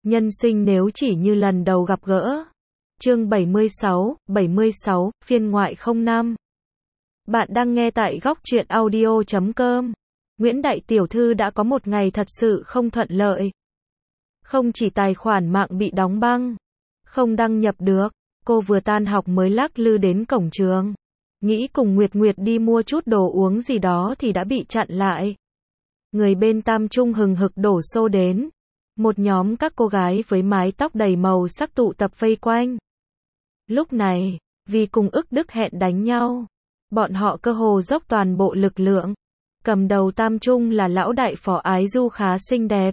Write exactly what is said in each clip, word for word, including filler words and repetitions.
Nhân sinh nếu chỉ như lần đầu gặp gỡ. Chương bảy mươi sáu, bảy mươi sáu, phiên ngoại không năm. Bạn đang nghe tại góc truyện audio chấm com. Nguyễn Đại Tiểu Thư đã có một ngày thật sự không thuận lợi. Không chỉ tài khoản mạng bị đóng băng, không đăng nhập được, cô vừa tan học mới lắc lư đến cổng trường. Nghĩ cùng Nguyệt Nguyệt đi mua chút đồ uống gì đó thì đã bị chặn lại. Người bên Tam Trung hừng hực đổ xô đến. Một nhóm các cô gái với mái tóc đầy màu sắc tụ tập vây quanh. Lúc này, vì cùng ức đức hẹn đánh nhau, bọn họ cơ hồ dốc toàn bộ lực lượng. Cầm đầu Tam Trung là lão đại Phó Ái Du khá xinh đẹp.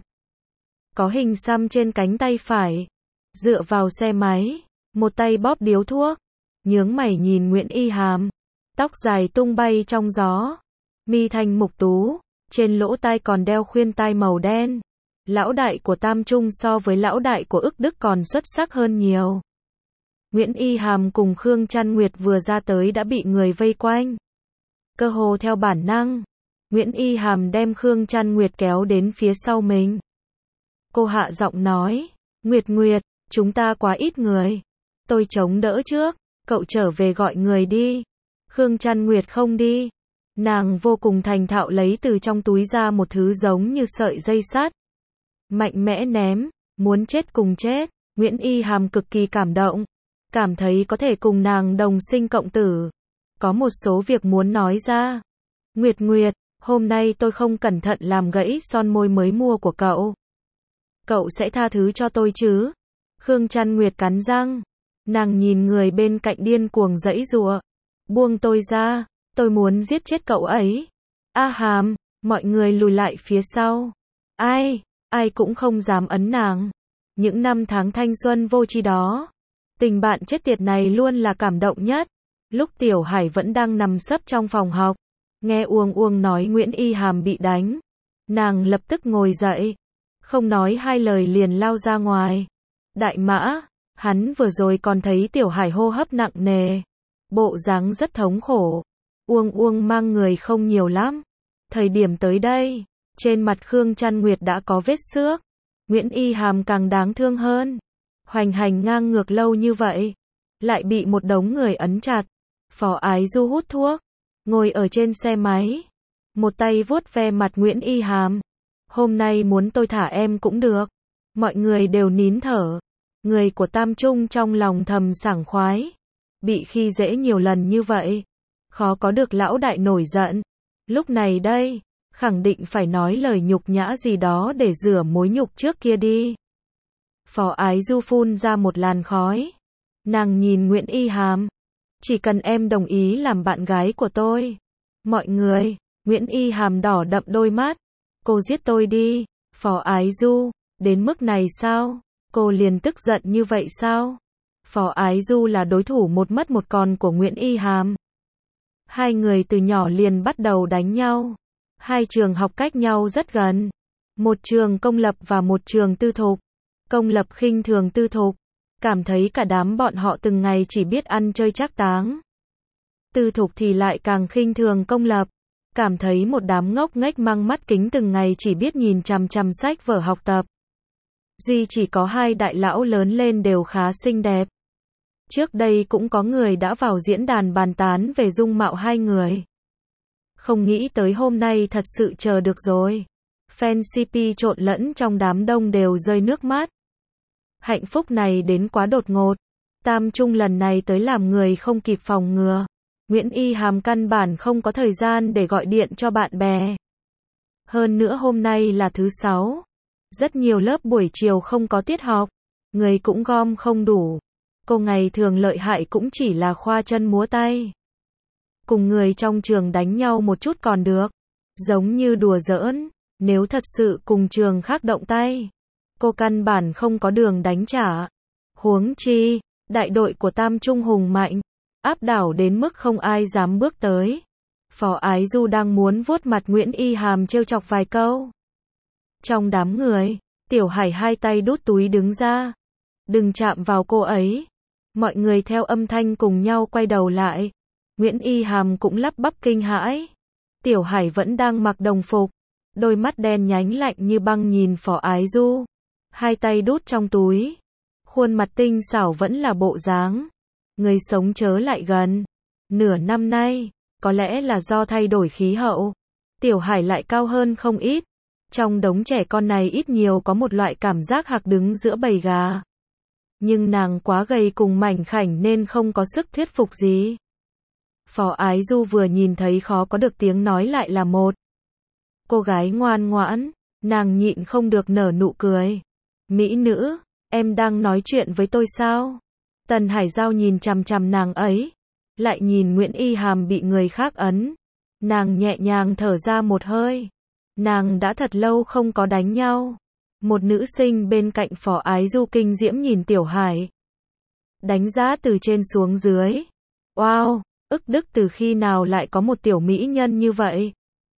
Có hình xăm trên cánh tay phải. Dựa vào xe máy, một tay bóp điếu thuốc. Nhướng mày nhìn Nguyễn Y Hàm. Tóc dài tung bay trong gió. Mi thanh mục tú, trên lỗ tai còn đeo khuyên tai màu đen. Lão đại của Tam Trung so với lão đại của ức đức còn xuất sắc hơn nhiều. Nguyễn Y Hàm cùng Khương Trăn Nguyệt vừa ra tới đã bị người vây quanh. Cơ hồ theo bản năng, Nguyễn Y Hàm đem Khương Trăn Nguyệt kéo đến phía sau mình. Cô hạ giọng nói, Nguyệt Nguyệt, chúng ta quá ít người. Tôi chống đỡ trước, cậu trở về gọi người đi. Khương Trăn Nguyệt không đi. Nàng vô cùng thành thạo lấy từ trong túi ra một thứ giống như sợi dây sắt. Mạnh mẽ ném, muốn chết cùng chết. Nguyễn Y Hàm cực kỳ cảm động. Cảm thấy có thể cùng nàng đồng sinh cộng tử. Có một số việc muốn nói ra. Nguyệt Nguyệt, hôm nay tôi không cẩn thận làm gãy son môi mới mua của cậu. Cậu sẽ tha thứ cho tôi chứ? Khương Trăn Nguyệt cắn răng. Nàng nhìn người bên cạnh điên cuồng giãy giụa. Buông tôi ra, tôi muốn giết chết cậu ấy. A Hàm, mọi người lùi lại phía sau. Ai, ai cũng không dám ấn nàng. Những năm tháng thanh xuân vô tri đó. Tình bạn chết tiệt này luôn là cảm động nhất. Lúc Tiểu Hải vẫn đang nằm sấp trong phòng học. Nghe Uông Uông nói Nguyễn Y Hàm bị đánh. Nàng lập tức ngồi dậy. Không nói hai lời liền lao ra ngoài. Đại Mã, hắn vừa rồi còn thấy Tiểu Hải hô hấp nặng nề. Bộ dáng rất thống khổ. Uông Uông mang người không nhiều lắm. Thời điểm tới đây, trên mặt Khương Trăn Nguyệt đã có vết xước. Nguyễn Y Hàm càng đáng thương hơn. Hoành hành ngang ngược lâu như vậy, lại bị một đống người ấn chặt. Phó Ái Du hút thuốc, ngồi ở trên xe máy, một tay vuốt ve mặt Nguyễn Y Hàm. Hôm nay muốn tôi thả em cũng được. Mọi người đều nín thở. Người của Tam Trung trong lòng thầm sảng khoái. Bị khi dễ nhiều lần như vậy, khó có được lão đại nổi giận. Lúc này đây, khẳng định phải nói lời nhục nhã gì đó để rửa mối nhục trước kia đi. Phó Ái Du phun ra một làn khói. Nàng nhìn Nguyễn Y Hàm. Chỉ cần em đồng ý làm bạn gái của tôi. Mọi người, Nguyễn Y Hàm đỏ đậm đôi mắt. Cô giết tôi đi. Phó Ái Du, đến mức này sao? Cô liền tức giận như vậy sao? Phó Ái Du là đối thủ một mất một còn của Nguyễn Y Hàm. Hai người từ nhỏ liền bắt đầu đánh nhau. Hai trường học cách nhau rất gần. Một trường công lập và một trường tư thục. Công lập khinh thường tư thục, cảm thấy cả đám bọn họ từng ngày chỉ biết ăn chơi trác táng. Tư thục thì lại càng khinh thường công lập, cảm thấy một đám ngốc nghếch mang mắt kính từng ngày chỉ biết nhìn chằm chằm sách vở học tập. Duy chỉ có hai đại lão lớn lên đều khá xinh đẹp. Trước đây cũng có người đã vào diễn đàn bàn tán về dung mạo hai người. Không nghĩ tới hôm nay thật sự chờ được rồi. Fan xê pê trộn lẫn trong đám đông đều rơi nước mắt. Hạnh phúc này đến quá đột ngột. Tam Trung lần này tới làm người không kịp phòng ngừa. Nguyễn Y Hàm căn bản không có thời gian để gọi điện cho bạn bè. Hơn nữa hôm nay là thứ sáu. Rất nhiều lớp buổi chiều không có tiết học. Người cũng gom không đủ. Cô ngày thường lợi hại cũng chỉ là khoa chân múa tay. Cùng người trong trường đánh nhau một chút còn được. Giống như đùa giỡn. Nếu thật sự cùng trường khác động tay, cô căn bản không có đường đánh trả. Huống chi, đại đội của Tam Trung hùng mạnh, áp đảo đến mức không ai dám bước tới. Phó Ái Du đang muốn vuốt mặt Nguyễn Y Hàm trêu chọc vài câu. Trong đám người, Tiểu Hải hai tay đút túi đứng ra. Đừng chạm vào cô ấy. Mọi người theo âm thanh cùng nhau quay đầu lại. Nguyễn Y Hàm cũng lắp bắp kinh hãi. Tiểu Hải vẫn đang mặc đồng phục. Đôi mắt đen nhánh lạnh như băng nhìn Phó Ái Du. hai tay đút trong túi. Khuôn mặt tinh xảo vẫn là bộ dáng. Người sống chớ lại gần. Nửa năm nay, có lẽ là do thay đổi khí hậu. Tiểu Hải lại cao hơn không ít. Trong đống trẻ con này ít nhiều có một loại cảm giác hạc đứng giữa bầy gà. Nhưng nàng quá gầy cùng mảnh khảnh nên không có sức thuyết phục gì. Phó Ái Du vừa nhìn thấy khó có được tiếng nói lại là một cô gái ngoan ngoãn, nàng nhịn không được nở nụ cười. Mỹ nữ, em đang nói chuyện với tôi sao? Tần Hải Giao nhìn chằm chằm nàng ấy, lại nhìn Nguyễn Y Hàm bị người khác ấn. Nàng nhẹ nhàng thở ra một hơi. Nàng đã thật lâu không có đánh nhau. Một nữ sinh bên cạnh Phó Ái Du kinh diễm nhìn Tiểu Hải. Đánh giá từ trên xuống dưới. Wow, ức đức từ khi nào lại có một tiểu mỹ nhân như vậy?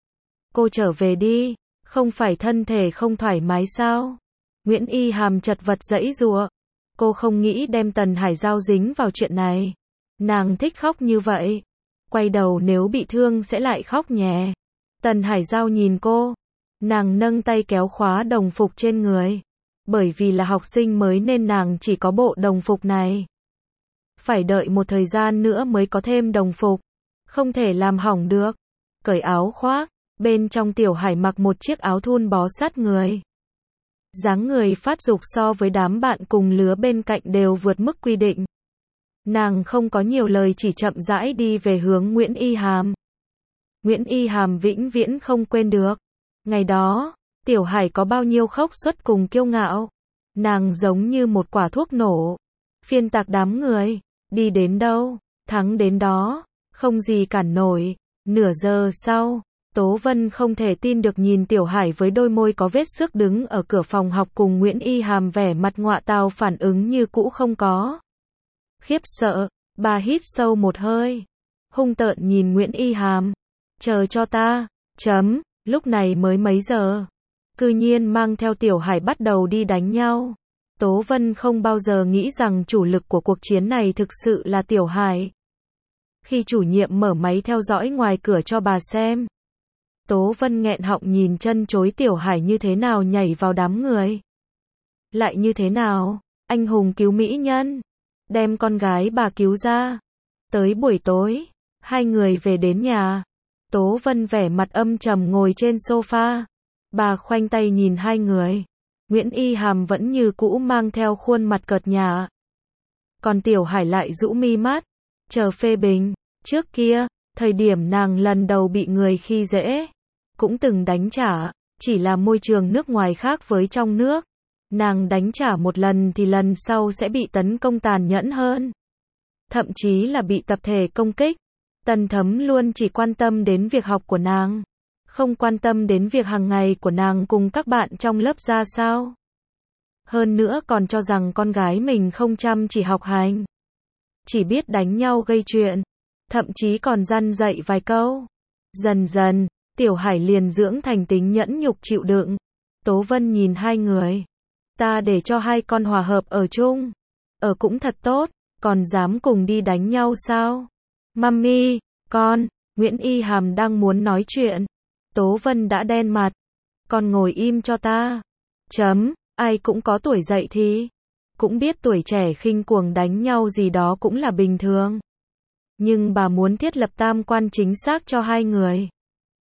Cô trở về đi, không phải thân thể không thoải mái sao? Nguyễn Y Hàm chật vật giãy giụa. Cô không nghĩ đem Tần Hải Giao dính vào chuyện này. Nàng thích khóc như vậy. Quay đầu nếu bị thương sẽ lại khóc nhé. Tần Hải Giao nhìn cô. Nàng nâng tay kéo khóa đồng phục trên người. Bởi vì là học sinh mới nên nàng chỉ có bộ đồng phục này. Phải đợi một thời gian nữa mới có thêm đồng phục. Không thể làm hỏng được. Cởi áo khoác. Bên trong Tiểu Hải mặc một chiếc áo thun bó sát người. Dáng người phát dục so với đám bạn cùng lứa bên cạnh đều vượt mức quy định. Nàng không có nhiều lời chỉ chậm rãi đi về hướng Nguyễn Y Hàm. Nguyễn Y Hàm vĩnh viễn không quên được. Ngày đó, Tiểu Hải có bao nhiêu khốc xuất cùng kiêu ngạo. Nàng giống như một quả thuốc nổ. Phiên tạc đám người. Đi đến đâu, thắng đến đó. Không gì cản nổi. Nửa giờ sau, Tố Vân không thể tin được nhìn Tiểu Hải với đôi môi có vết xước đứng ở cửa phòng học cùng Nguyễn Y Hàm vẻ mặt ngọa tào phản ứng như cũ không có. Khiếp sợ, bà hít sâu một hơi. Hung tợn nhìn Nguyễn Y Hàm. Chờ cho ta, chấm, lúc này mới mấy giờ. Cư nhiên mang theo Tiểu Hải bắt đầu đi đánh nhau. Tố Vân không bao giờ nghĩ rằng chủ lực của cuộc chiến này thực sự là Tiểu Hải. Khi chủ nhiệm mở máy theo dõi ngoài cửa cho bà xem. Tố Vân nghẹn họng nhìn chân chối Tiểu Hải như thế nào nhảy vào đám người. Lại như thế nào, anh hùng cứu mỹ nhân. Đem con gái bà cứu ra. Tới buổi tối, hai người về đến nhà. Tố Vân vẻ mặt âm trầm ngồi trên sofa. Bà khoanh tay nhìn hai người. Nguyễn Y Hàm vẫn như cũ mang theo khuôn mặt cợt nhả. Còn Tiểu Hải lại rũ mi mắt, chờ phê bình. Trước kia, thời điểm nàng lần đầu bị người khi dễ, cũng từng đánh trả, chỉ là môi trường nước ngoài khác với trong nước. Nàng đánh trả một lần thì lần sau sẽ bị tấn công tàn nhẫn hơn. Thậm chí là bị tập thể công kích. Tần Thấm luôn chỉ quan tâm đến việc học của nàng. Không quan tâm đến việc hàng ngày của nàng cùng các bạn trong lớp ra sao. Hơn nữa còn cho rằng con gái mình không chăm chỉ học hành. Chỉ biết đánh nhau gây chuyện. Thậm chí còn răn dạy vài câu. Dần dần, Tiểu Hải liền dưỡng thành tính nhẫn nhục chịu đựng. Tố Vân nhìn hai người. Ta để cho hai con hòa hợp ở chung. Ở cũng thật tốt, còn dám cùng đi đánh nhau sao? Mummy, con, Nguyễn Y Hàm đang muốn nói chuyện. Tố Vân đã đen mặt. Con ngồi im cho ta. Chấm, ai cũng có tuổi dậy thì. Cũng biết tuổi trẻ khinh cuồng đánh nhau gì đó cũng là bình thường. Nhưng bà muốn thiết lập tam quan chính xác cho hai người.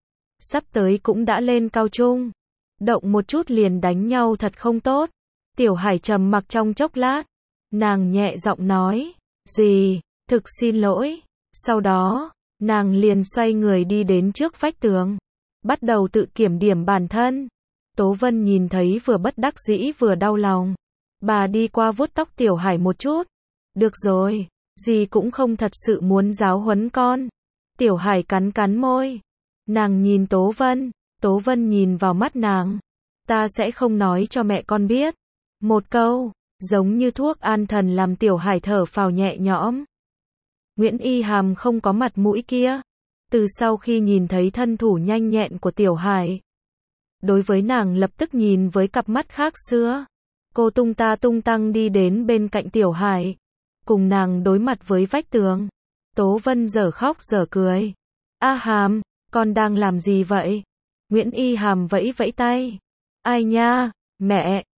Sắp tới cũng đã lên cao trung. Động một chút liền đánh nhau thật không tốt. Tiểu Hải trầm mặc trong chốc lát. Nàng nhẹ giọng nói. Gì, thực xin lỗi. Sau đó, nàng liền xoay người đi đến trước vách tường. Bắt đầu tự kiểm điểm bản thân. Tố Vân nhìn thấy vừa bất đắc dĩ vừa đau lòng. Bà đi qua vuốt tóc Tiểu Hải một chút. Được rồi, dì cũng không thật sự muốn giáo huấn con. Tiểu Hải cắn cắn môi. Nàng nhìn Tố Vân. Tố Vân nhìn vào mắt nàng. Ta sẽ không nói cho mẹ con biết. Một câu, giống như thuốc an thần làm Tiểu Hải thở phào nhẹ nhõm. Nguyễn Y Hàm không có mặt mũi kia. Từ sau khi nhìn thấy thân thủ nhanh nhẹn của Tiểu Hải, đối với nàng lập tức nhìn với cặp mắt khác xưa. Cô tung ta tung tăng đi đến bên cạnh Tiểu Hải, cùng nàng đối mặt với vách tường. Tố Vân dở khóc dở cười. A Hàm, con đang làm gì vậy? Nguyễn Y Hàm vẫy vẫy tay. Ai nha, mẹ,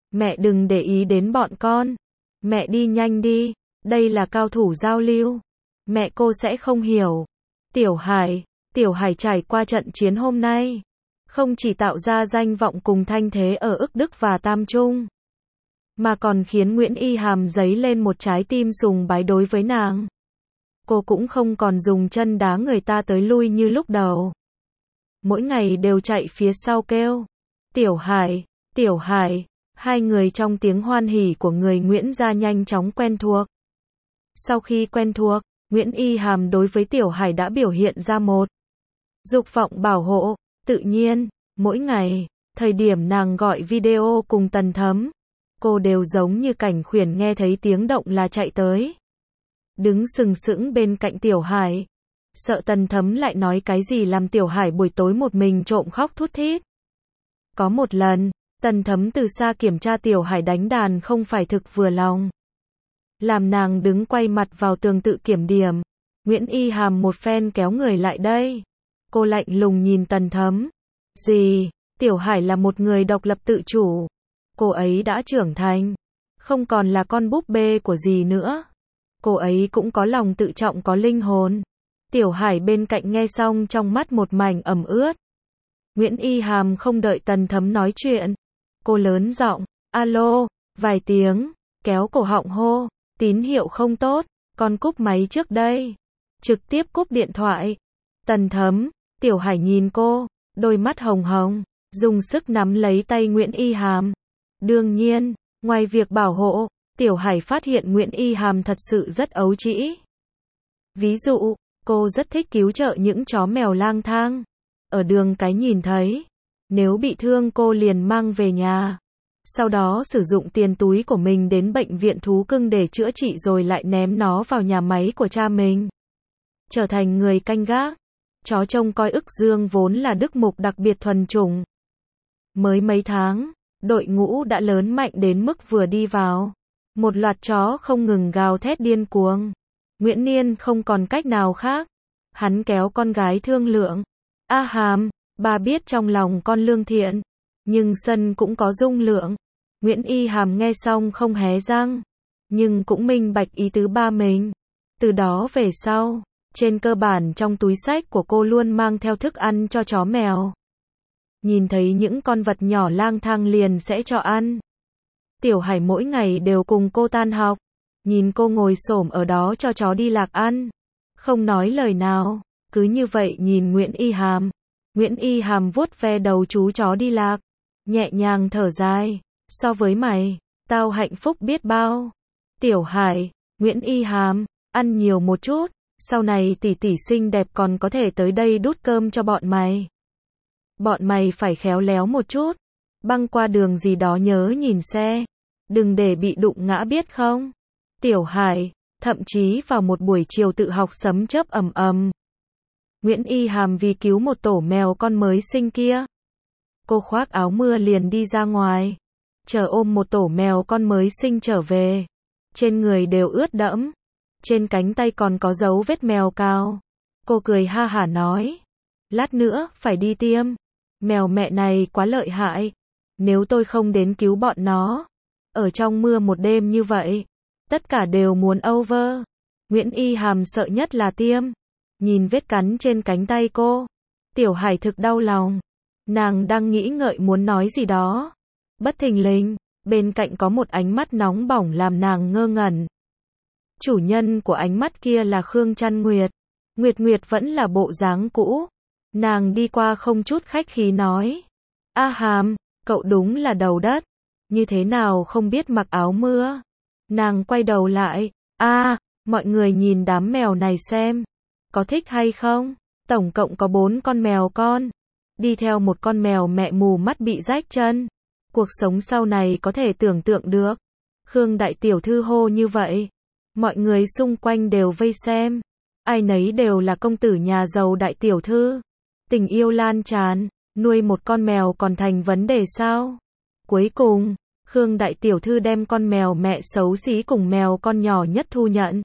Mẹ đừng để ý đến bọn con. Mẹ đi nhanh đi, đây là cao thủ giao lưu. Mẹ cô sẽ không hiểu. Tiểu Hải, Tiểu Hải trải qua trận chiến hôm nay, không chỉ tạo ra danh vọng cùng thanh thế ở Ức Đức và Tam Trung, mà còn khiến Nguyễn Y Hàm dấy lên một trái tim sùng bái đối với nàng. Cô cũng không còn dùng chân đá người ta tới lui như lúc đầu. Mỗi ngày đều chạy phía sau kêu. Tiểu Hải, Tiểu Hải, hai người trong tiếng hoan hỉ của người Nguyễn gia nhanh chóng quen thuộc. Sau khi quen thuộc, Nguyễn Y Hàm đối với Tiểu Hải đã biểu hiện ra một dục vọng bảo hộ. Tự nhiên, mỗi ngày, thời điểm nàng gọi video cùng Tần Thấm, cô đều giống như cảnh khuyển nghe thấy tiếng động là chạy tới. Đứng sừng sững bên cạnh Tiểu Hải. Sợ Tần Thấm lại nói cái gì làm Tiểu Hải buổi tối một mình trộm khóc thút thít. Có một lần, Tần Thấm từ xa kiểm tra Tiểu Hải đánh đàn không phải thực vừa lòng. Làm nàng đứng quay mặt vào tường tự kiểm điểm. Nguyễn Y Hàm một phen kéo người lại đây. Cô lạnh lùng nhìn Tần Thấm. Gì? Tiểu Hải là một người độc lập tự chủ. Cô ấy đã trưởng thành. Không còn là con búp bê của dì nữa. Cô ấy cũng có lòng tự trọng có linh hồn. Tiểu Hải bên cạnh nghe xong trong mắt một mảnh ẩm ướt. Nguyễn Y Hàm không đợi Tần Thấm nói chuyện. Cô lớn giọng, alo, vài tiếng, kéo cổ họng hô, tín hiệu không tốt, con cúp máy trước đây. Trực tiếp cúp điện thoại. Tần Thấm, Tiểu Hải nhìn cô, đôi mắt hồng hồng, dùng sức nắm lấy tay Nguyễn Y Hàm. Đương nhiên, ngoài việc bảo hộ, Tiểu Hải phát hiện Nguyễn Y Hàm thật sự rất ấu trĩ. Ví dụ, cô rất thích cứu trợ những chó mèo lang thang. Ở đường cái nhìn thấy, nếu bị thương cô liền mang về nhà. Sau đó sử dụng tiền túi của mình đến bệnh viện thú cưng để chữa trị rồi lại ném nó vào nhà máy của cha mình. Trở thành người canh gác. Chó trông coi Ức Dương vốn là đức mục đặc biệt thuần chủng. Mới mấy tháng, đội ngũ đã lớn mạnh đến mức vừa đi vào. Một loạt chó không ngừng gào thét điên cuồng. Nguyễn Niên không còn cách nào khác. Hắn kéo con gái thương lượng. A Hàm, bà biết trong lòng con lương thiện, nhưng sân cũng có dung lượng. Nguyễn Y Hàm nghe xong không hé răng, nhưng cũng minh bạch ý tứ ba mình. Từ đó về sau, trên cơ bản trong túi xách của cô luôn mang theo thức ăn cho chó mèo. Nhìn thấy những con vật nhỏ lang thang liền sẽ cho ăn. Tiểu Hải mỗi ngày đều cùng cô tan học, nhìn cô ngồi xổm ở đó cho chó đi lạc ăn, không nói lời nào, cứ như vậy nhìn Nguyễn Y Hàm. Nguyễn Y Hàm vuốt ve đầu chú chó đi lạc, nhẹ nhàng thở dài, so với mày, tao hạnh phúc biết bao. Tiểu Hải, Nguyễn Y Hàm, ăn nhiều một chút, sau này tỷ tỷ xinh đẹp còn có thể tới đây đút cơm cho bọn mày. Bọn mày phải khéo léo một chút, băng qua đường gì đó nhớ nhìn xe, đừng để bị đụng ngã biết không. Tiểu Hải, thậm chí vào một buổi chiều tự học sấm chớp ầm ầm. Nguyễn Y Hàm vì cứu một tổ mèo con mới sinh kia. Cô khoác áo mưa liền đi ra ngoài, chờ ôm một tổ mèo con mới sinh trở về. Trên người đều ướt đẫm, trên cánh tay còn có dấu vết mèo cào. Cô cười ha hả nói, lát nữa phải đi tiêm. Mèo mẹ này quá lợi hại, nếu tôi không đến cứu bọn nó, ở trong mưa một đêm như vậy, tất cả đều muốn over. Nguyễn Y Hàm sợ nhất là tiêm. Nhìn vết cắn trên cánh tay cô, Tiểu Hải thực đau lòng. Nàng đang nghĩ ngợi muốn nói gì đó. Bất thình lình, bên cạnh có một ánh mắt nóng bỏng làm nàng ngơ ngẩn. Chủ nhân của ánh mắt kia là Khương Trăn Nguyệt. Nguyệt Nguyệt vẫn là bộ dáng cũ. Nàng đi qua không chút khách khí nói. A Hàm, cậu đúng là đầu đất. Như thế nào không biết mặc áo mưa. Nàng quay đầu lại. A, mọi người nhìn đám mèo này xem. Có thích hay không? Tổng cộng có bốn con mèo con. Đi theo một con mèo mẹ mù mắt bị rách chân. Cuộc sống sau này có thể tưởng tượng được. Khương đại tiểu thư hô như vậy. Mọi người xung quanh đều vây xem. Ai nấy đều là công tử nhà giàu đại tiểu thư. Tình yêu lan tràn, nuôi một con mèo còn thành vấn đề sao? Cuối cùng, Khương đại tiểu thư đem con mèo mẹ xấu xí cùng mèo con nhỏ nhất thu nhận.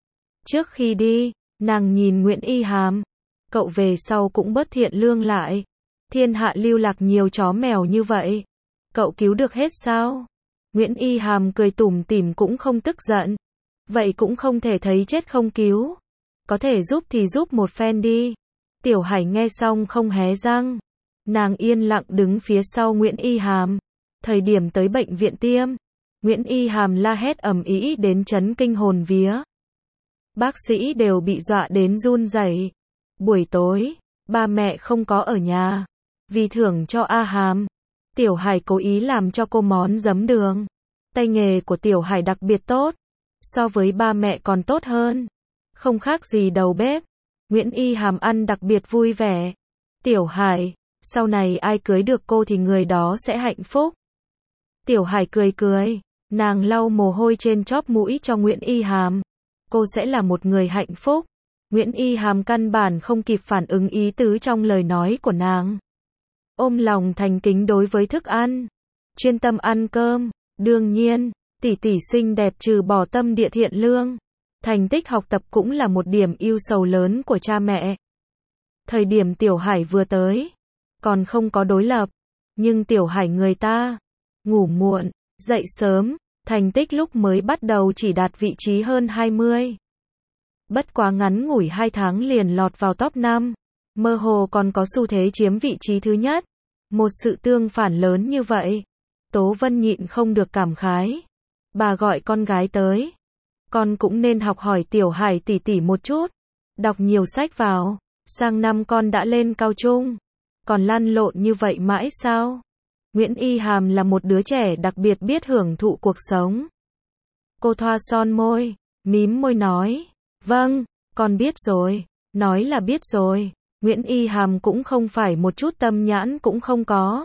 Trước khi đi, nàng nhìn Nguyễn Y Hàm. Cậu về sau cũng bớt thiện lương lại. Thiên hạ lưu lạc nhiều chó mèo như vậy. Cậu cứu được hết sao? Nguyễn Y Hàm cười tủm tỉm cũng không tức giận. Vậy cũng không thể thấy chết không cứu. Có thể giúp thì giúp một phen đi. Tiểu Hải nghe xong không hé răng. Nàng yên lặng đứng phía sau Nguyễn Y Hàm. Thời điểm tới bệnh viện tiêm, Nguyễn Y Hàm la hét ầm ĩ đến chấn kinh hồn vía. Bác sĩ đều bị dọa đến run rẩy. Buổi tối, ba mẹ không có ở nhà. Vì thưởng cho A Hàm, Tiểu Hải cố ý làm cho cô món giấm đường. Tay nghề của Tiểu Hải đặc biệt tốt. So với ba mẹ còn tốt hơn. Không khác gì đầu bếp. Nguyễn Y Hàm ăn đặc biệt vui vẻ. Tiểu Hải, sau này ai cưới được cô thì người đó sẽ hạnh phúc. Tiểu Hải cười cười. Nàng lau mồ hôi trên chóp mũi cho Nguyễn Y Hàm. Cô sẽ là một người hạnh phúc. Nguyễn Y Hàm căn bản không kịp phản ứng ý tứ trong lời nói của nàng. Ôm lòng thành kính đối với thức ăn. Chuyên tâm ăn cơm. Đương nhiên, tỷ tỷ xinh đẹp trừ bỏ tâm địa thiện lương. Thành tích học tập cũng là một điểm ưu sầu lớn của cha mẹ. Thời điểm Tiểu Hải vừa tới, còn không có đối lập. Nhưng Tiểu Hải người ta, ngủ muộn, dậy sớm, thành tích lúc mới bắt đầu chỉ đạt vị trí hơn hai mươi. Bất quá ngắn ngủi hai tháng liền lọt vào top năm. Mơ hồ còn có xu thế chiếm vị trí thứ nhất. Một sự tương phản lớn như vậy. Tố Vân nhịn không được cảm khái. Bà gọi con gái tới. Con cũng nên học hỏi Tiểu Hải tỷ tỷ một chút. Đọc nhiều sách vào. Sang năm con đã lên cao trung. Còn lăn lộn như vậy mãi sao? Nguyễn Y Hàm là một đứa trẻ đặc biệt biết hưởng thụ cuộc sống. Cô thoa son môi, mím môi nói. Vâng, con biết rồi. Nói là biết rồi. Nguyễn Y Hàm cũng không phải một chút tâm nhãn cũng không có.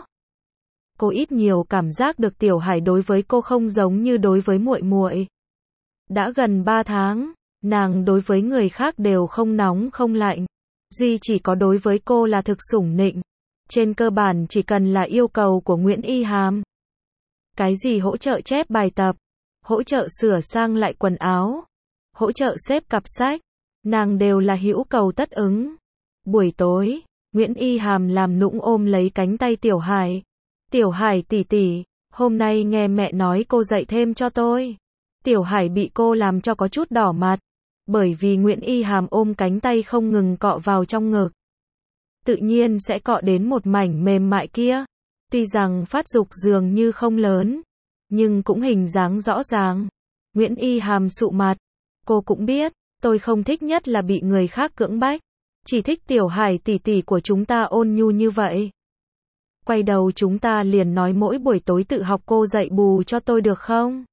Cô ít nhiều cảm giác được Tiểu Hải đối với cô không giống như đối với muội muội. Đã gần ba tháng, nàng đối với người khác đều không nóng không lạnh. Duy chỉ có đối với cô là thực sủng nịnh. Trên cơ bản chỉ cần là yêu cầu của Nguyễn Y Hàm. Cái gì hỗ trợ chép bài tập, hỗ trợ sửa sang lại quần áo, hỗ trợ xếp cặp sách, nàng đều là hữu cầu tất ứng. Buổi tối, Nguyễn Y Hàm làm nũng ôm lấy cánh tay Tiểu Hải. Tiểu Hải tỷ tỷ, hôm nay nghe mẹ nói cô dạy thêm cho tôi. Tiểu Hải bị cô làm cho có chút đỏ mặt. Bởi vì Nguyễn Y Hàm ôm cánh tay không ngừng cọ vào trong ngực. Tự nhiên sẽ cọ đến một mảnh mềm mại kia. Tuy rằng phát dục dường như không lớn, nhưng cũng hình dáng rõ ràng. Nguyễn Y Hàm sụ mặt. Cô cũng biết, tôi không thích nhất là bị người khác cưỡng bách. Chỉ thích Tiểu Hải tỷ tỷ của chúng ta ôn nhu như vậy. Quay đầu chúng ta liền nói mỗi buổi tối tự học cô dạy bù cho tôi được không?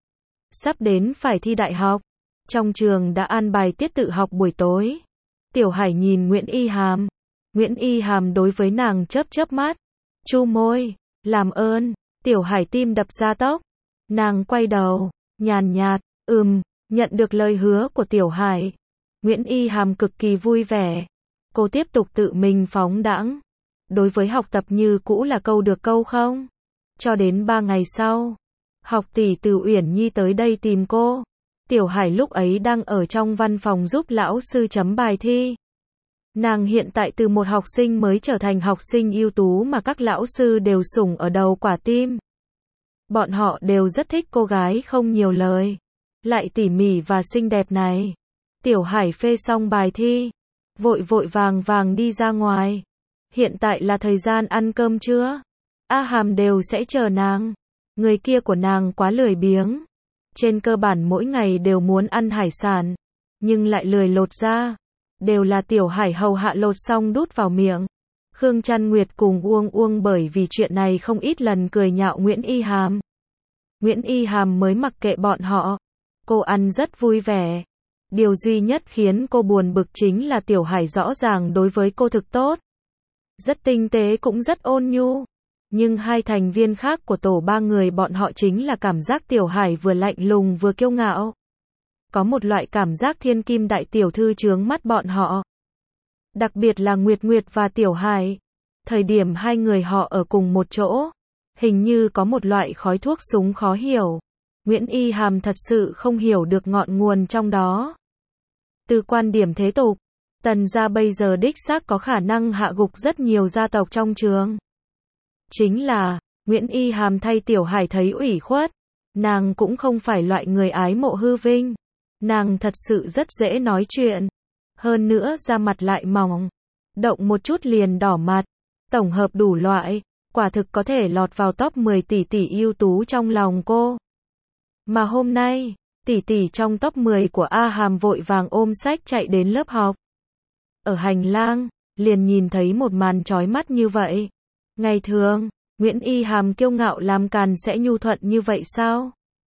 Sắp đến phải thi đại học. Trong trường đã an bài tiết tự học buổi tối. Tiểu Hải nhìn Nguyễn Y Hàm. Nguyễn Y Hàm đối với nàng chớp chớp mắt. Chu môi. Làm ơn. Tiểu Hải tim đập ra tốc. Nàng quay đầu. Nhàn nhạt. Ừm. Nhận được lời hứa của Tiểu Hải. Nguyễn Y Hàm cực kỳ vui vẻ. Cô tiếp tục tự mình phóng đãng. Đối với học tập như cũ là câu được câu không. Cho đến ba ngày sau. Học tỷ từ Uyển Nhi tới đây tìm cô. Tiểu Hải lúc ấy đang ở trong văn phòng giúp lão sư chấm bài thi. Nàng hiện tại từ một học sinh mới trở thành học sinh ưu tú mà các lão sư đều sủng ở đầu quả tim. Bọn họ đều rất thích cô gái không nhiều lời, lại tỉ mỉ và xinh đẹp này. Tiểu Hải phê xong bài thi, vội vội vàng vàng đi ra ngoài. Hiện tại là thời gian ăn cơm trưa. A Hàm đều sẽ chờ nàng. Người kia của nàng quá lười biếng. Trên cơ bản mỗi ngày đều muốn ăn hải sản, nhưng lại lười lột ra. Đều là Tiểu Hải hầu hạ lột xong đút vào miệng. Khương Trăn Nguyệt cùng Uông Uông bởi vì chuyện này không ít lần cười nhạo Nguyễn Y Hàm. Nguyễn Y Hàm mới mặc kệ bọn họ. Cô ăn rất vui vẻ. Điều duy nhất khiến cô buồn bực chính là Tiểu Hải rõ ràng đối với cô thực tốt. Rất tinh tế cũng rất ôn nhu. Nhưng hai thành viên khác của tổ ba người bọn họ chính là cảm giác Tiểu Hải vừa lạnh lùng vừa kiêu ngạo. Có một loại cảm giác thiên kim đại tiểu thư chướng mắt bọn họ. Đặc biệt là Nguyệt Nguyệt và Tiểu Hải. Thời điểm hai người họ ở cùng một chỗ, hình như có một loại khói thuốc súng khó hiểu. Nguyễn Y Hàm thật sự không hiểu được ngọn nguồn trong đó. Từ quan điểm thế tục, Tần gia bây giờ đích xác có khả năng hạ gục rất nhiều gia tộc trong trường. Chính là, Nguyễn Y Hàm thay Tiểu Hải thấy ủy khuất. Nàng cũng không phải loại người ái mộ hư vinh. Nàng thật sự rất dễ nói chuyện. Hơn nữa da mặt lại mỏng. Động một chút liền đỏ mặt. Tổng hợp đủ loại. Quả thực có thể lọt vào top mười tỷ tỷ ưu tú trong lòng cô. Mà hôm nay, tỷ tỷ trong top mười của A Hàm vội vàng ôm sách chạy đến lớp học. Ở hành lang, liền nhìn thấy một màn chói mắt như vậy. Ngày thường, Nguyễn Y Hàm kiêu ngạo làm càn sẽ nhu thuận như vậy sao?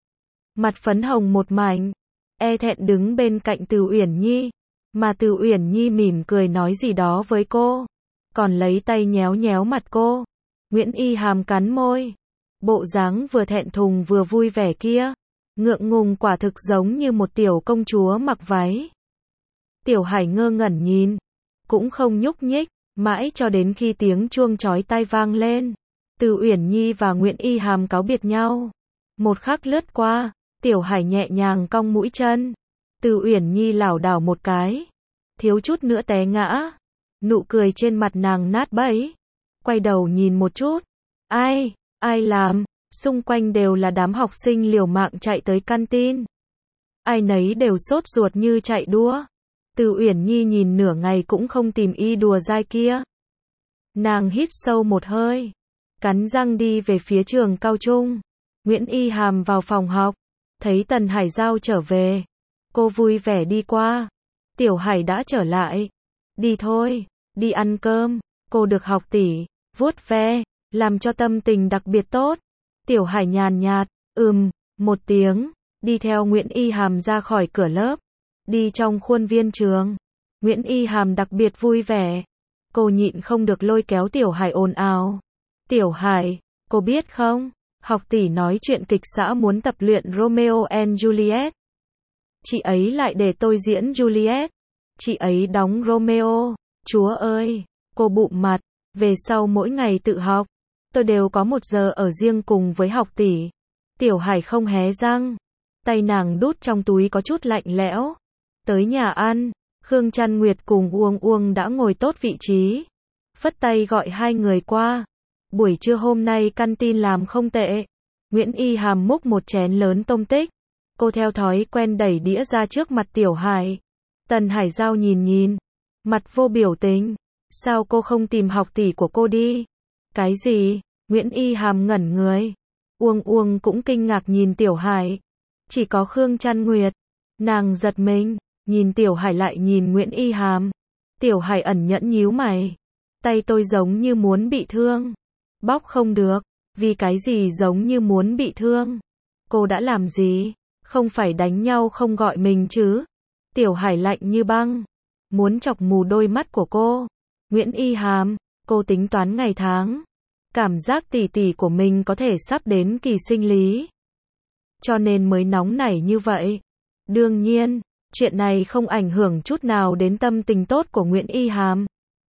Mặt phấn hồng một mảnh, e thẹn đứng bên cạnh Từ Uyển Nhi, mà Từ Uyển Nhi mỉm cười nói gì đó với cô, còn lấy tay nhéo nhéo mặt cô. Nguyễn Y Hàm cắn môi, bộ dáng vừa thẹn thùng vừa vui vẻ kia, ngượng ngùng quả thực giống như một tiểu công chúa mặc váy. Tiểu Hải ngơ ngẩn nhìn, cũng không nhúc nhích, mãi cho đến khi tiếng chuông chói tai vang lên. Từ Uyển Nhi và Nguyễn Y Hàm cáo biệt nhau. Một khắc lướt qua, Tiểu Hải nhẹ nhàng cong mũi chân. Từ Uyển Nhi lảo đảo một cái, thiếu chút nữa té ngã. Nụ cười trên mặt nàng nát bấy. Quay đầu nhìn một chút. Ai, ai làm? Xung quanh đều là đám học sinh liều mạng chạy tới canteen. Ai nấy đều sốt ruột như chạy đua. Từ Uyển Nhi nhìn nửa ngày cũng không tìm y đùa dai kia. Nàng hít sâu một hơi, cắn răng đi về phía trường cao trung. Nguyễn Y Hàm vào phòng học, thấy Tần Hải Giao trở về. Cô vui vẻ đi qua. Tiểu Hải đã trở lại. Đi thôi, đi ăn cơm. Cô được học tỷ vuốt ve, làm cho tâm tình đặc biệt tốt. Tiểu Hải nhàn nhạt, ừm, một tiếng, đi theo Nguyễn Y Hàm ra khỏi cửa lớp. Đi trong khuôn viên trường, Nguyễn Y Hàm đặc biệt vui vẻ. Cô nhịn không được lôi kéo Tiểu Hải ồn ào. Tiểu Hải, cô biết không, học tỷ nói chuyện kịch xã muốn tập luyện Romeo and Juliet. Chị ấy lại để tôi diễn Juliet. Chị ấy đóng Romeo. Chúa ơi, cô bụm mặt. Về sau mỗi ngày tự học, tôi đều có một giờ ở riêng cùng với học tỷ. Tiểu Hải không hé răng. Tay nàng đút trong túi có chút lạnh lẽo. Tới nhà ăn, Khương Trăn Nguyệt cùng Uông Uông đã ngồi tốt vị trí. Phất tay gọi hai người qua. Buổi trưa hôm nay canteen làm không tệ. Nguyễn Y Hàm múc một chén lớn tôm tích. Cô theo thói quen đẩy đĩa ra trước mặt Tiểu Hải. Tần Hải Giao nhìn nhìn, mặt vô biểu tình. Sao cô không tìm học tỷ của cô đi? Cái gì? Nguyễn Y Hàm ngẩn người. Uông Uông cũng kinh ngạc nhìn Tiểu Hải. Chỉ có Khương Trăn Nguyệt. Nàng giật mình, nhìn Tiểu Hải lại nhìn Nguyễn Y Hàm. Tiểu Hải ẩn nhẫn nhíu mày. Tay tôi giống như muốn bị thương. Bóc không được. Vì cái gì giống như muốn bị thương? Cô đã làm gì? Không phải đánh nhau không gọi mình chứ? Tiểu Hải lạnh như băng. Muốn chọc mù đôi mắt của cô. Nguyễn Y Hàm, cô tính toán ngày tháng. Cảm giác tỷ tỷ của mình có thể sắp đến kỳ sinh lý. Cho nên mới nóng nảy như vậy. Đương nhiên, chuyện này không ảnh hưởng chút nào đến tâm tình tốt của Nguyễn Y Hàm.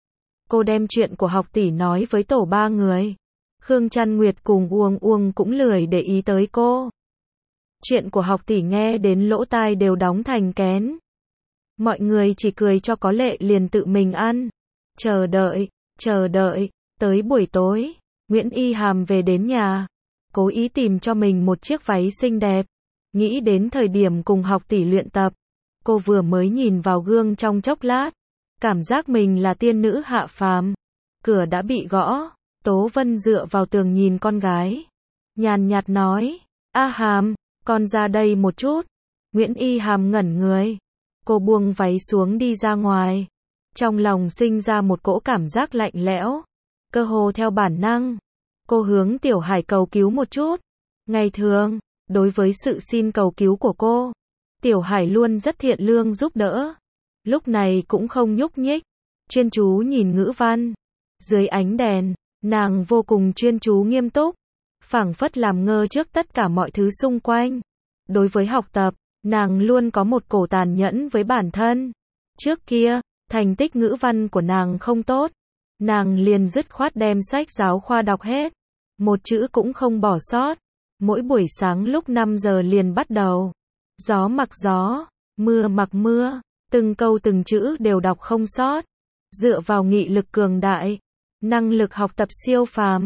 Cô đem chuyện của học tỷ nói với tổ ba người. Khương Trăn Nguyệt cùng Uông Uông cũng lười để ý tới cô. Chuyện của học tỷ nghe đến lỗ tai đều đóng thành kén. Mọi người chỉ cười cho có lệ liền tự mình ăn. Chờ đợi, chờ đợi, tới buổi tối, Nguyễn Y Hàm về đến nhà. Cố ý tìm cho mình một chiếc váy xinh đẹp. Nghĩ đến thời điểm cùng học tỷ luyện tập. Cô vừa mới nhìn vào gương trong chốc lát. Cảm giác mình là tiên nữ hạ phàm. Cửa đã bị gõ. Tố Vân dựa vào tường nhìn con gái. Nhàn nhạt nói. A Hàm, con ra đây một chút. Nguyễn Y Hàm ngẩn người. Cô buông váy xuống đi ra ngoài. Trong lòng sinh ra một cỗ cảm giác lạnh lẽo. Cơ hồ theo bản năng. Cô hướng Tiểu Hải cầu cứu một chút. Ngày thường, đối với sự xin cầu cứu của cô, Tiểu Hải luôn rất thiện lương giúp đỡ. Lúc này cũng không nhúc nhích. Chuyên chú nhìn ngữ văn. Dưới ánh đèn, nàng vô cùng chuyên chú nghiêm túc. Phảng phất làm ngơ trước tất cả mọi thứ xung quanh. Đối với học tập, nàng luôn có một cổ tàn nhẫn với bản thân. Trước kia, thành tích ngữ văn của nàng không tốt. Nàng liền dứt khoát đem sách giáo khoa đọc hết. Một chữ cũng không bỏ sót. Mỗi buổi sáng lúc năm giờ liền bắt đầu. Gió mặc gió, mưa mặc mưa. Từng câu từng chữ đều đọc không sót. Dựa vào nghị lực cường đại. Năng lực học tập siêu phàm.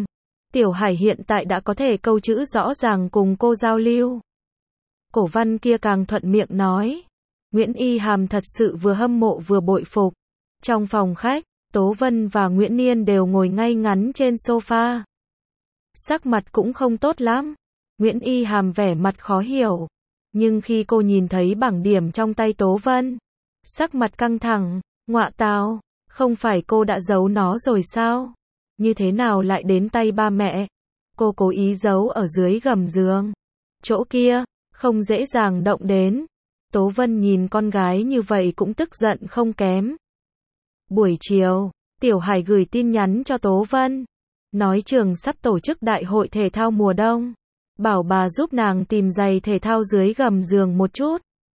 Tiểu Hải hiện tại đã có thể câu chữ rõ ràng cùng cô giao lưu. Cổ văn kia càng thuận miệng nói. Nguyễn Y Hàm thật sự vừa hâm mộ vừa bội phục. Trong phòng khách, Tố Vân và Nguyễn Niên đều ngồi ngay ngắn trên sofa. Sắc mặt cũng không tốt lắm. Nguyễn Y Hàm vẻ mặt khó hiểu. Nhưng khi cô nhìn thấy bảng điểm trong tay Tố Vân, sắc mặt căng thẳng, ngọa tào, không phải cô đã giấu nó rồi sao? Như thế nào lại đến tay ba mẹ? Cô cố ý giấu ở dưới gầm giường. Chỗ kia, không dễ dàng động đến. Tố Vân nhìn con gái như vậy cũng tức giận không kém. Buổi chiều, Tiểu Hải gửi tin nhắn cho Tố Vân. Nói trường sắp tổ chức đại hội thể thao mùa đông. Bảo bà giúp nàng tìm giày thể thao dưới gầm giường một chút.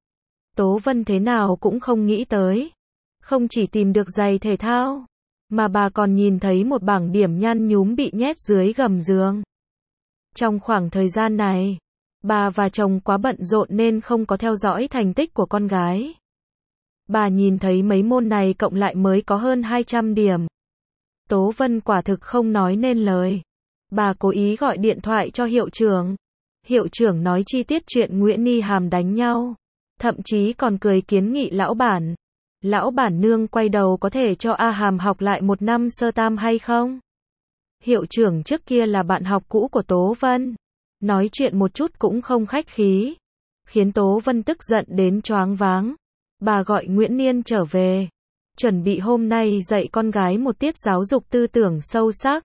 Tố Vân thế nào cũng không nghĩ tới. Không chỉ tìm được giày thể thao, mà bà còn nhìn thấy một bảng điểm nhăn nhúm bị nhét dưới gầm giường. Trong khoảng thời gian này, bà và chồng quá bận rộn nên không có theo dõi thành tích của con gái. Bà nhìn thấy mấy môn này cộng lại mới có hơn hai trăm điểm. Tố Vân quả thực không nói nên lời. Bà cố ý gọi điện thoại cho hiệu trưởng. Hiệu trưởng nói chi tiết chuyện Nguyễn Y Hàm đánh nhau. Thậm chí còn cười kiến nghị lão bản. Lão bản nương quay đầu có thể cho A Hàm học lại một năm sơ tam hay không? Hiệu trưởng trước kia là bạn học cũ của Tố Vân. Nói chuyện một chút cũng không khách khí. Khiến Tố Vân tức giận đến choáng váng. Bà gọi Nguyễn Niên trở về. Chuẩn bị hôm nay dạy con gái một tiết giáo dục tư tưởng sâu sắc.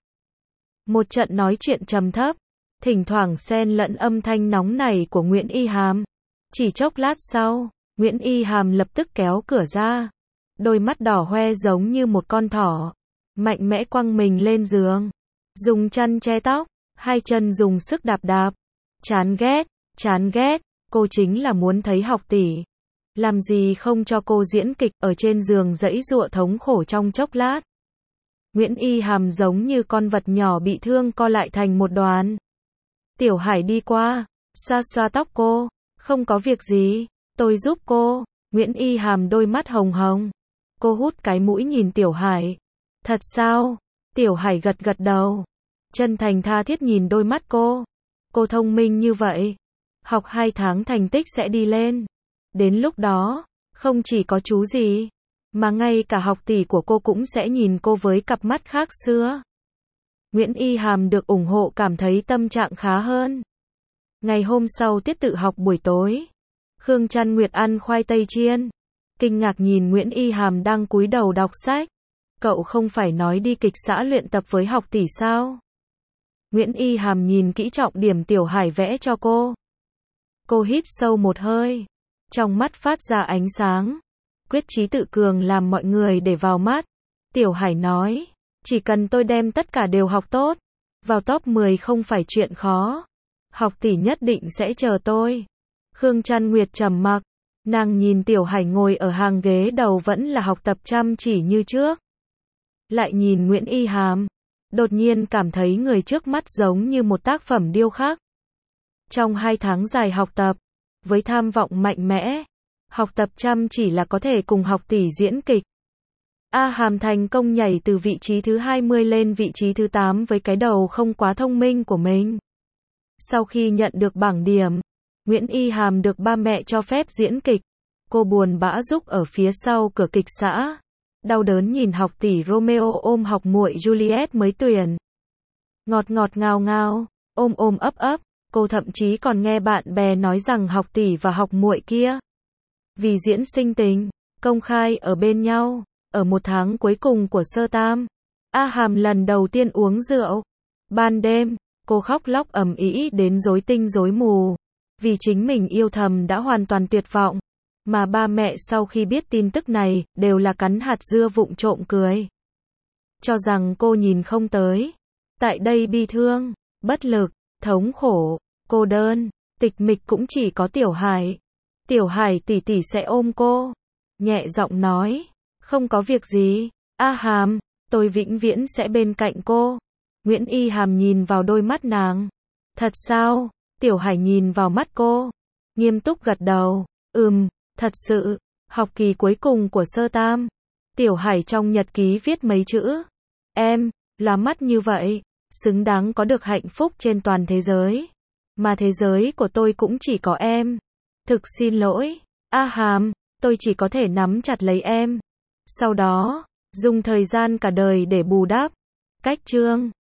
Một trận nói chuyện trầm thấp, thỉnh thoảng xen lẫn âm thanh nóng nảy của Nguyễn Y Hàm. Chỉ chốc lát sau, Nguyễn Y Hàm lập tức kéo cửa ra. Đôi mắt đỏ hoe giống như một con thỏ. Mạnh mẽ quăng mình lên giường. Dùng chăn che tóc, hai chân dùng sức đạp đạp. Chán ghét, chán ghét, cô chính là muốn thấy học tỷ. Làm gì không cho cô diễn kịch ở trên giường giãy giụa thống khổ trong chốc lát. Nguyễn Y Hàm giống như con vật nhỏ bị thương co lại thành một đoàn. Tiểu Hải đi qua, xoa xoa tóc cô. Không có việc gì, tôi giúp cô. Nguyễn Y Hàm đôi mắt hồng hồng. Cô hút cái mũi nhìn Tiểu Hải. Thật sao? Tiểu Hải gật gật đầu. Chân thành tha thiết nhìn đôi mắt cô. Cô thông minh như vậy. Học hai tháng thành tích sẽ đi lên. Đến lúc đó, không chỉ có chú gì, mà ngay cả học tỷ của cô cũng sẽ nhìn cô với cặp mắt khác xưa. Nguyễn Y Hàm được ủng hộ cảm thấy tâm trạng khá hơn. Ngày hôm sau tiết tự học buổi tối, Khương Trăn Nguyệt ăn khoai tây chiên. Kinh ngạc nhìn Nguyễn Y Hàm đang cúi đầu đọc sách. Cậu không phải nói đi kịch xã luyện tập với học tỷ sao? Nguyễn Y Hàm nhìn kỹ trọng điểm Tiểu Hải vẽ cho cô. Cô hít sâu một hơi. Trong mắt phát ra ánh sáng. Quyết chí tự cường làm mọi người để vào mắt. Tiểu Hải nói, chỉ cần tôi đem tất cả đều học tốt, vào top mười không phải chuyện khó. Học tỷ nhất định sẽ chờ tôi. Khương Trăn Nguyệt trầm mặc. Nàng nhìn Tiểu Hải ngồi ở hàng ghế đầu vẫn là học tập chăm chỉ như trước. Lại nhìn Nguyễn Y Hàm. Đột nhiên cảm thấy người trước mắt giống như một tác phẩm điêu khắc. Trong hai tháng dài học tập, với tham vọng mạnh mẽ, học tập chăm chỉ là có thể cùng học tỷ diễn kịch. A Hàm thành công nhảy từ vị trí thứ hai mươi lên vị trí thứ tám với cái đầu không quá thông minh của mình. Sau khi nhận được bảng điểm, Nguyễn Y Hàm được ba mẹ cho phép diễn kịch. Cô buồn bã rúc ở phía sau cửa kịch xã. Đau đớn nhìn học tỷ Romeo ôm học muội Juliet mới tuyển. Ngọt ngọt ngào ngào, ôm ôm ấp ấp. Cô thậm chí còn nghe bạn bè nói rằng học tỷ và học muội kia vì diễn sinh tình, công khai ở bên nhau. Ở một tháng cuối cùng của sơ tam, A Hàm lần đầu tiên uống rượu. Ban đêm, cô khóc lóc ầm ĩ đến rối tinh rối mù. Vì chính mình yêu thầm đã hoàn toàn tuyệt vọng. Mà ba mẹ sau khi biết tin tức này, đều là cắn hạt dưa vụng trộm cười. Cho rằng cô nhìn không tới. Tại đây bi thương, bất lực, thống khổ, cô đơn, tịch mịch cũng chỉ có Tiểu Hải. Tiểu Hải tỷ tỷ sẽ ôm cô. Nhẹ giọng nói, không có việc gì, A Hàm, tôi vĩnh viễn sẽ bên cạnh cô. Nguyễn Y Hàm nhìn vào đôi mắt nàng. Thật sao? Tiểu Hải nhìn vào mắt cô. Nghiêm túc gật đầu. Ừm, thật sự. Học kỳ cuối cùng của sơ tam. Tiểu Hải trong nhật ký viết mấy chữ. Em, lóa mắt như vậy. xứng đáng có được hạnh phúc trên toàn thế giới. Mà thế giới của tôi cũng chỉ có em. Thực xin lỗi, A Hàm, tôi chỉ có thể nắm chặt lấy em. Sau đó, dùng thời gian cả đời để bù đắp. Cách chương